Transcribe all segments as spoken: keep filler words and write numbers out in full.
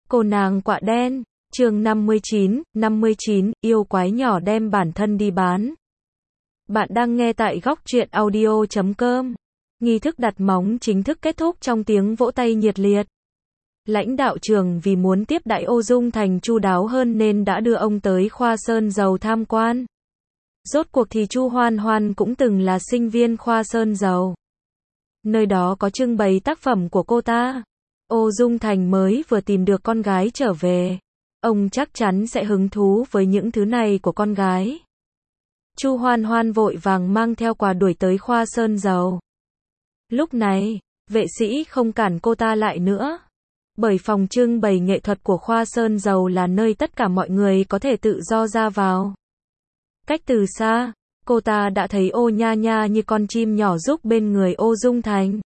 Cô nàng quạ đen, chương năm mươi chín, năm mươi chín, yêu quái nhỏ đem bản thân đi bán. Bạn đang nghe tại góc truyện audio chấm com. Nghi thức đặt móng chính thức kết thúc trong tiếng vỗ tay nhiệt liệt. Lãnh đạo trường vì muốn tiếp đãi Ô Dung Thành chu đáo hơn nên đã đưa ông tới khoa sơn dầu tham quan. Rốt cuộc thì Chu Hoan Hoan cũng từng là sinh viên khoa sơn dầu. Nơi đó có trưng bày tác phẩm của cô ta. Ô Dung Thành mới vừa tìm được con gái trở về. Ông chắc chắn sẽ hứng thú với những thứ này của con gái. Chu Hoan Hoan vội vàng mang theo quà đuổi tới khoa sơn dầu. Lúc này, vệ sĩ không cản cô ta lại nữa. Bởi phòng trưng bày nghệ thuật của khoa sơn dầu là nơi tất cả mọi người có thể tự do ra vào. Cách từ xa, cô ta đã thấy Ô Nha Nha như con chim nhỏ rúc bên người Ô Dung Thành.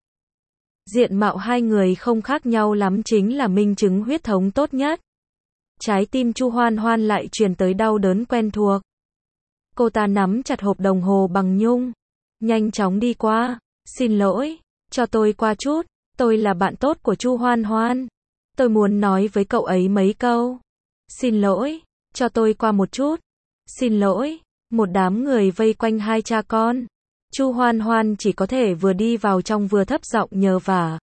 Diện mạo hai người không khác nhau lắm, chính là minh chứng huyết thống tốt nhất. Trái tim Chu Hoan Hoan lại truyền tới đau đớn quen thuộc. Cô ta nắm chặt hộp đồng hồ bằng nhung, nhanh chóng đi qua. Xin lỗi, cho tôi qua chút, tôi là bạn tốt của Chu Hoan Hoan. Tôi muốn nói với cậu ấy mấy câu. Xin lỗi, cho tôi qua một chút. Xin lỗi, một đám người vây quanh hai cha con. Chu Hoan Hoan chỉ có thể vừa đi vào trong vừa thấp giọng nhờ vả.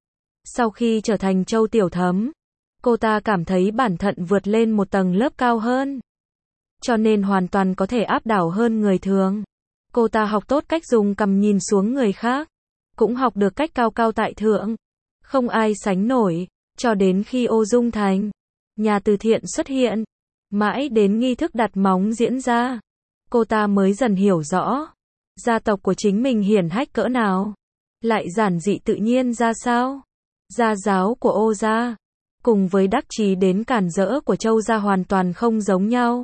Sau khi trở thành Châu Tiểu Thấm, cô ta cảm thấy bản thân vượt lên một tầng lớp cao hơn. Cho nên hoàn toàn có thể áp đảo hơn người thường. Cô ta học tốt cách dùng cằm nhìn xuống người khác. Cũng học được cách cao cao tại thượng. Không ai sánh nổi. Cho đến khi Ô Dung Thành, nhà từ thiện xuất hiện. Mãi đến nghi thức đặt móng diễn ra, cô ta mới dần hiểu rõ. Gia tộc của chính mình hiển hách cỡ nào. Lại giản dị tự nhiên ra sao. Gia giáo của Ô gia, cùng với đắc chí đến cản rỡ của Châu gia hoàn toàn không giống nhau.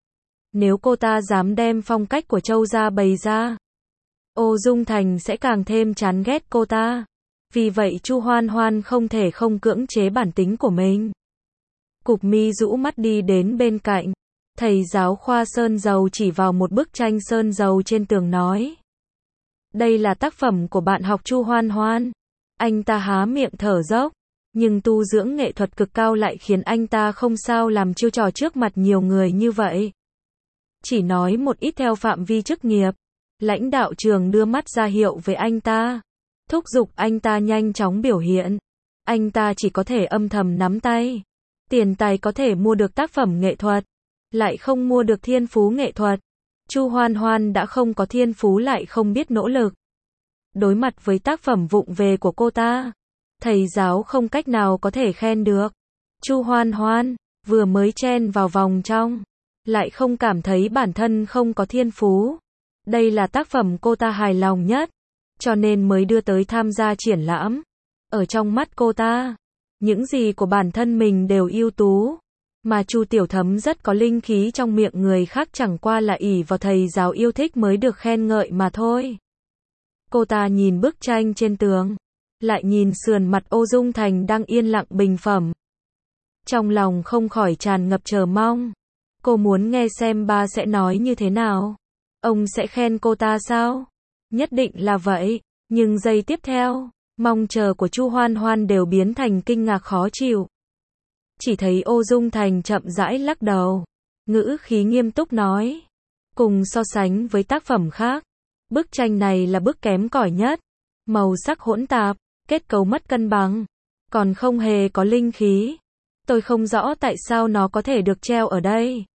Nếu cô ta dám đem phong cách của Châu gia bày ra, Ô Dung Thành sẽ càng thêm chán ghét cô ta. Vì vậy Chu Hoan Hoan không thể không cưỡng chế bản tính của mình. Cụp mi rũ mắt đi đến bên cạnh. Thầy giáo khoa sơn dầu chỉ vào một bức tranh sơn dầu trên tường nói. Đây là tác phẩm của bạn học Chu Hoan Hoan. Anh ta há miệng thở dốc. Nhưng tu dưỡng nghệ thuật cực cao lại khiến anh ta không sao làm chiêu trò trước mặt nhiều người như vậy. Chỉ nói một ít theo phạm vi chức nghiệp. Lãnh đạo trường đưa mắt ra hiệu với anh ta. Thúc giục anh ta nhanh chóng biểu hiện. Anh ta chỉ có thể âm thầm nắm tay. Tiền tài có thể mua được tác phẩm nghệ thuật, lại không mua được thiên phú nghệ thuật. Chu Hoan Hoan đã không có thiên phú lại không biết nỗ lực. Đối mặt với tác phẩm vụng về của cô ta, thầy giáo không cách nào có thể khen được. Chu Hoan Hoan vừa mới chen vào vòng trong, lại không cảm thấy bản thân không có thiên phú. Đây là tác phẩm cô ta hài lòng nhất, cho nên mới đưa tới tham gia triển lãm. Ở trong mắt cô ta, những gì của bản thân mình đều ưu tú. Mà Chu Tiểu Thấm rất có linh khí trong miệng người khác, chẳng qua là ỷ vào thầy giáo yêu thích mới được khen ngợi mà thôi. Cô ta nhìn bức tranh trên tường, lại nhìn sườn mặt Ô Dung Thành đang yên lặng bình phẩm. Trong lòng không khỏi tràn ngập chờ mong. Cô muốn nghe xem ba sẽ nói như thế nào. Ông sẽ khen cô ta sao? Nhất định là vậy. Nhưng giây tiếp theo, mong chờ của Chu Hoan Hoan đều biến thành kinh ngạc khó chịu. Chỉ thấy Ô Dung Thành chậm rãi lắc đầu, ngữ khí nghiêm túc nói. Cùng so sánh với tác phẩm khác, bức tranh này là bức kém cỏi nhất. Màu sắc hỗn tạp, kết cấu mất cân bằng, còn không hề có linh khí. Tôi không rõ tại sao nó có thể được treo ở đây.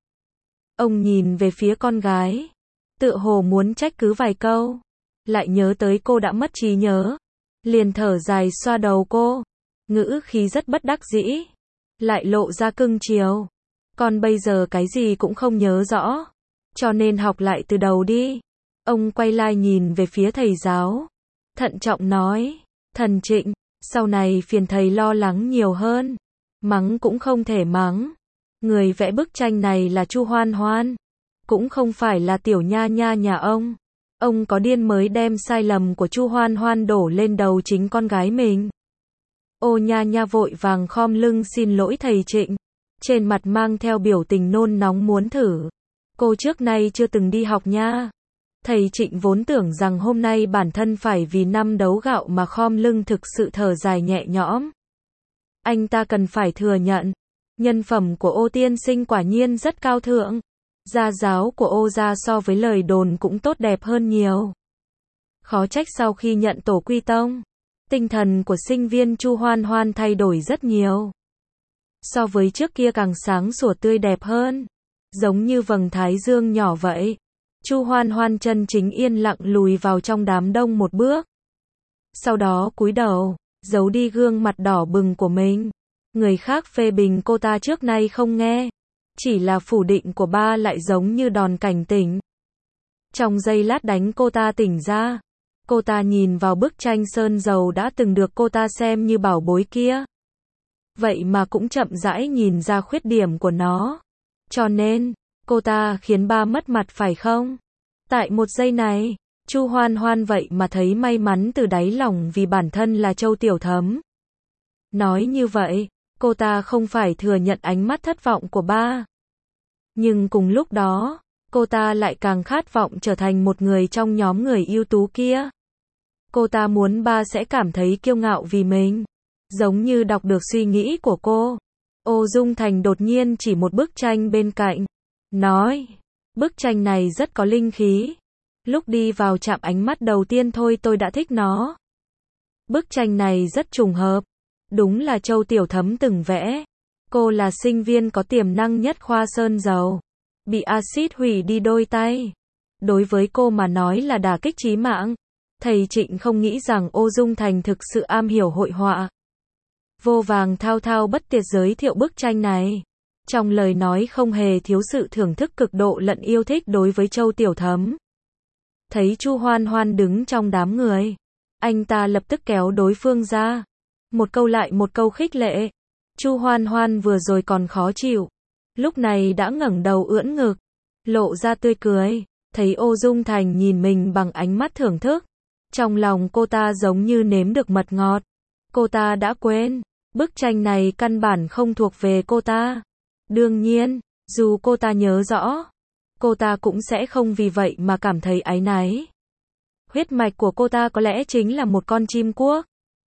Ông nhìn về phía con gái, tựa hồ muốn trách cứ vài câu. Lại nhớ tới cô đã mất trí nhớ, liền thở dài xoa đầu cô. Ngữ khí rất bất đắc dĩ, lại lộ ra cưng chiều. Con bây giờ cái gì cũng không nhớ rõ, cho nên học lại từ đầu đi. Ông quay lại nhìn về phía thầy giáo, thận trọng nói. Thần Trịnh, sau này phiền thầy lo lắng nhiều hơn. Mắng cũng không thể mắng. Người vẽ bức tranh này là Chu Hoan Hoan, cũng không phải là Tiểu Nha Nha nhà ông. Ông có điên mới đem sai lầm của Chu Hoan Hoan đổ lên đầu chính con gái mình. Ô Nha Nha vội vàng khom lưng xin lỗi thầy Trịnh, trên mặt mang theo biểu tình nôn nóng muốn thử. Cô trước nay chưa từng đi học nha. Thầy Trịnh vốn tưởng rằng hôm nay bản thân phải vì năm đấu gạo mà khom lưng, thực sự thở dài nhẹ nhõm. Anh ta cần phải thừa nhận, Nhân phẩm của Ô tiên sinh quả nhiên rất cao thượng. Gia giáo của Ô gia so với lời đồn cũng tốt đẹp hơn nhiều. Khó trách sau khi nhận tổ quy tông, tinh thần của sinh viên Chu Hoan Hoan thay đổi rất nhiều. So với trước kia càng sáng sủa tươi đẹp hơn, giống như vầng thái dương nhỏ vậy. Chu Hoan Hoan chân chính yên lặng lùi vào trong đám đông một bước. Sau đó cúi đầu, giấu đi gương mặt đỏ bừng của mình. Người khác phê bình cô ta trước nay không nghe, chỉ là phủ định của ba lại giống như đòn cảnh tỉnh. Trong giây lát đánh cô ta tỉnh ra, cô ta nhìn vào bức tranh sơn dầu đã từng được cô ta xem như bảo bối kia. Vậy mà cũng chậm rãi nhìn ra khuyết điểm của nó. Cho nên, cô ta khiến ba mất mặt phải không? Tại một giây này, Chu Hoan Hoan vậy mà thấy may mắn từ đáy lòng vì bản thân là Châu Tiểu Thấm. Nói như vậy, cô ta không phải thừa nhận ánh mắt thất vọng của ba. Nhưng cùng lúc đó, cô ta lại càng khát vọng trở thành một người trong nhóm người ưu tú kia. Cô ta muốn ba sẽ cảm thấy kiêu ngạo vì mình. Giống như đọc được suy nghĩ của cô. Ô Dung Thành đột nhiên chỉ một bức tranh bên cạnh. Nói, bức tranh này rất có linh khí. Lúc đi vào chạm ánh mắt đầu tiên thôi tôi đã thích nó. Bức tranh này rất trùng hợp. Đúng là Châu Tiểu Thấm từng vẽ. Cô là sinh viên có tiềm năng nhất khoa sơn dầu. Bị axit hủy đi đôi tay. Đối với cô mà nói là đả kích chí mạng. Thầy Trịnh không nghĩ rằng Ô Dung Thành thực sự am hiểu hội họa. Vô vàng thao thao bất tuyệt giới thiệu bức tranh này. Trong lời nói không hề thiếu sự thưởng thức cực độ lẫn yêu thích đối với Châu Tiểu Thấm. Thấy Chu Hoan Hoan đứng trong đám người, anh ta lập tức kéo đối phương ra. Một câu lại một câu khích lệ. Chu Hoan Hoan vừa rồi còn khó chịu, lúc này đã ngẩng đầu ưỡn ngực, lộ ra tươi cười. Thấy Ô Dung Thành nhìn mình bằng ánh mắt thưởng thức, trong lòng cô ta giống như nếm được mật ngọt. Cô ta đã quên, bức tranh này căn bản không thuộc về cô ta. Đương nhiên, dù cô ta nhớ rõ, cô ta cũng sẽ không vì vậy mà cảm thấy áy náy. Huyết mạch của cô ta có lẽ chính là một con chim cuốc.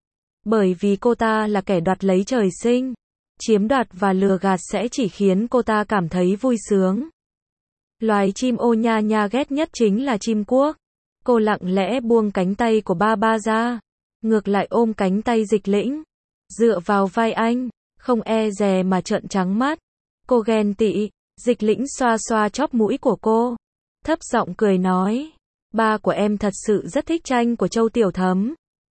Bởi vì cô ta là kẻ đoạt lấy trời sinh, chiếm đoạt và lừa gạt sẽ chỉ khiến cô ta cảm thấy vui sướng. Loài chim Ô Nha Nha ghét nhất chính là chim cuốc. Cô lặng lẽ buông cánh tay của ba ba ra, ngược lại ôm cánh tay Dịch Lĩnh, dựa vào vai anh, không e dè mà trợn trắng mắt. Cô ghen tị. Dịch Lĩnh xoa xoa chóp mũi của cô, thấp giọng cười nói, ba của em thật sự rất thích tranh của Châu Tiểu Thấm.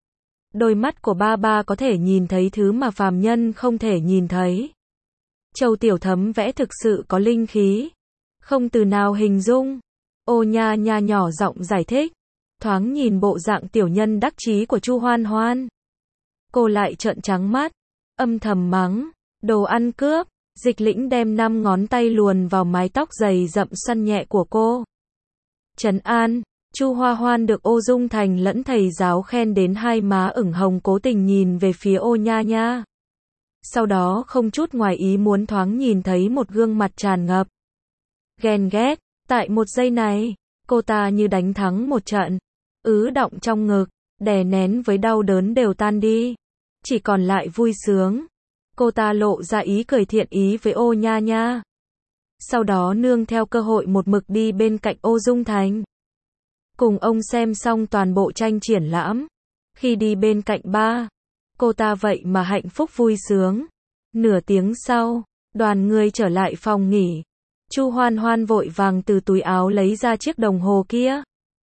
Đôi mắt của ba ba có thể nhìn thấy thứ mà phàm nhân không thể nhìn thấy. Châu Tiểu Thấm vẽ thực sự có linh khí, không từ nào hình dung. Ô Nha Nha nhỏ giọng giải thích, thoáng nhìn bộ dạng tiểu nhân đắc chí của Chu Hoan Hoan. Cô lại trợn trắng mắt, âm thầm mắng, đồ ăn cướp. Dịch Lĩnh đem năm ngón tay luồn vào mái tóc dày rậm xoăn nhẹ của cô. Trấn an, Chu Hoa Hoan được Ô Dung Thành lẫn thầy giáo khen đến hai má ửng hồng, cố tình nhìn về phía Ô Nha Nha. Sau đó không chút ngoài ý muốn thoáng nhìn thấy một gương mặt tràn ngập ghen ghét. Tại một giây này, cô ta như đánh thắng một trận, ứ động trong ngực, đè nén với đau đớn đều tan đi, chỉ còn lại vui sướng. Cô ta lộ ra ý cười thiện ý với Ô Nha Nha. Sau đó nương theo cơ hội một mực đi bên cạnh Ô Dung Thành. Cùng ông xem xong toàn bộ tranh triển lãm. Khi đi bên cạnh ba, cô ta vậy mà hạnh phúc vui sướng. Nửa tiếng sau, đoàn người trở lại phòng nghỉ. Chu Hoan Hoan vội vàng từ túi áo lấy ra chiếc đồng hồ kia.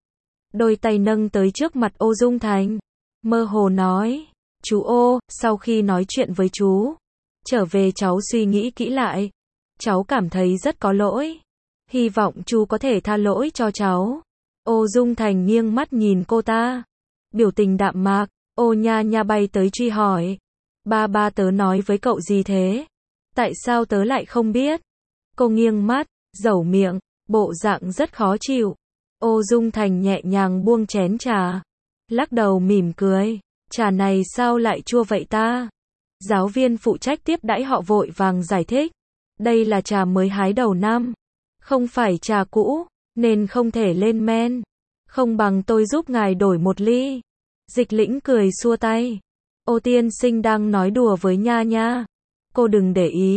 Đôi tay nâng tới trước mặt Ô Dung Thành. Mơ hồ nói, chú Ô, sau khi nói chuyện với chú, trở về cháu suy nghĩ kỹ lại. Cháu cảm thấy rất có lỗi. Hy vọng chú có thể tha lỗi cho cháu. Ô Dung Thành nghiêng mắt nhìn cô ta. Biểu tình đạm mạc. Ô Nha Nha bay tới truy hỏi. Ba ba tớ nói với cậu gì thế? Tại sao tớ lại không biết? Cô nghiêng mắt, dẩu miệng, bộ dạng rất khó chịu. Ô Dung Thành nhẹ nhàng buông chén trà, lắc đầu mỉm cười. Trà này sao lại chua vậy ta? Giáo viên phụ trách tiếp đãi họ vội vàng giải thích. Đây là trà mới hái đầu năm, không phải trà cũ, nên không thể lên men. Không bằng tôi giúp ngài đổi một ly. Dịch Lĩnh cười xua tay. Ô tiên sinh đang nói đùa với Nha Nha. Cô đừng để ý.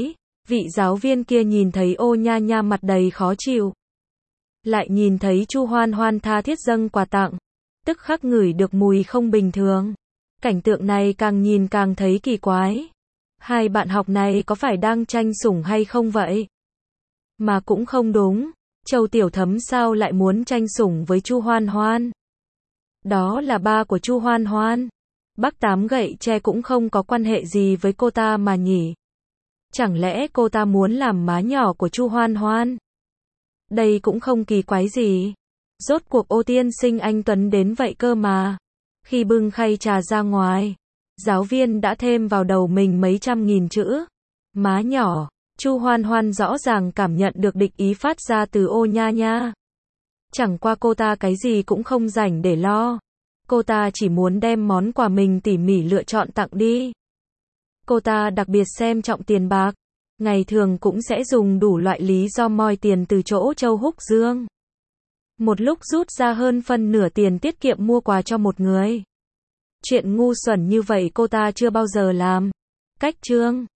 Vị giáo viên kia nhìn thấy Ô Nha Nha mặt đầy khó chịu. Lại nhìn thấy Chu Hoan Hoan tha thiết dâng quà tặng. Tức khắc ngửi được mùi không bình thường. Cảnh tượng này càng nhìn càng thấy kỳ quái. Hai bạn học này có phải đang tranh sủng hay không vậy? Mà cũng không đúng. Châu Tiểu Thấm sao lại muốn tranh sủng với Chu Hoan Hoan? Đó là ba của Chu Hoan Hoan. Bác Tám gậy tre cũng không có quan hệ gì với cô ta mà nhỉ? Chẳng lẽ cô ta muốn làm má nhỏ của Chu Hoan Hoan? Đây cũng không kỳ quái gì. Rốt cuộc Ô tiên sinh anh Tuấn đến vậy cơ mà. Khi bưng khay trà ra ngoài, giáo viên đã thêm vào đầu mình mấy trăm nghìn chữ. Má nhỏ. Chu Hoan Hoan rõ ràng cảm nhận được địch ý phát ra từ Ô Nha Nha. Chẳng qua cô ta cái gì cũng không rảnh để lo. Cô ta chỉ muốn đem món quà mình tỉ mỉ lựa chọn tặng đi. Cô ta đặc biệt xem trọng tiền bạc. Ngày thường cũng sẽ dùng đủ loại lý do moi tiền từ chỗ Châu Húc Dương. Một lúc rút ra hơn phân nửa tiền tiết kiệm mua quà cho một người. Chuyện ngu xuẩn như vậy cô ta chưa bao giờ làm. Cách chương